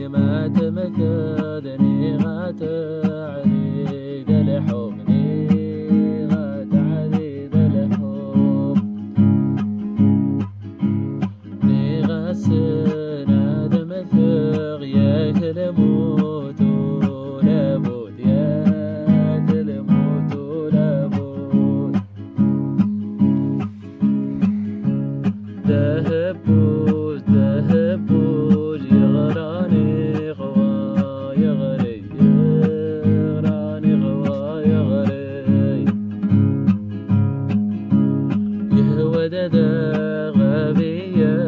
ما تمثلني غات عريد الحب غات عريد الحب غسنا دمثغ يا كلموت لابد يا كلموت لابد ذهبوش ذهبوش يغراني غوا يغري يغراني غوا يغري يهوى دادا غبية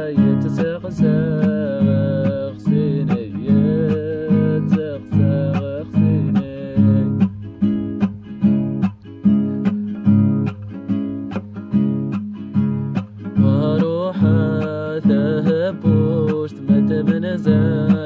يتسغسغ سيني يتسغسغ سيني واروح ذهبوش تمت من زمان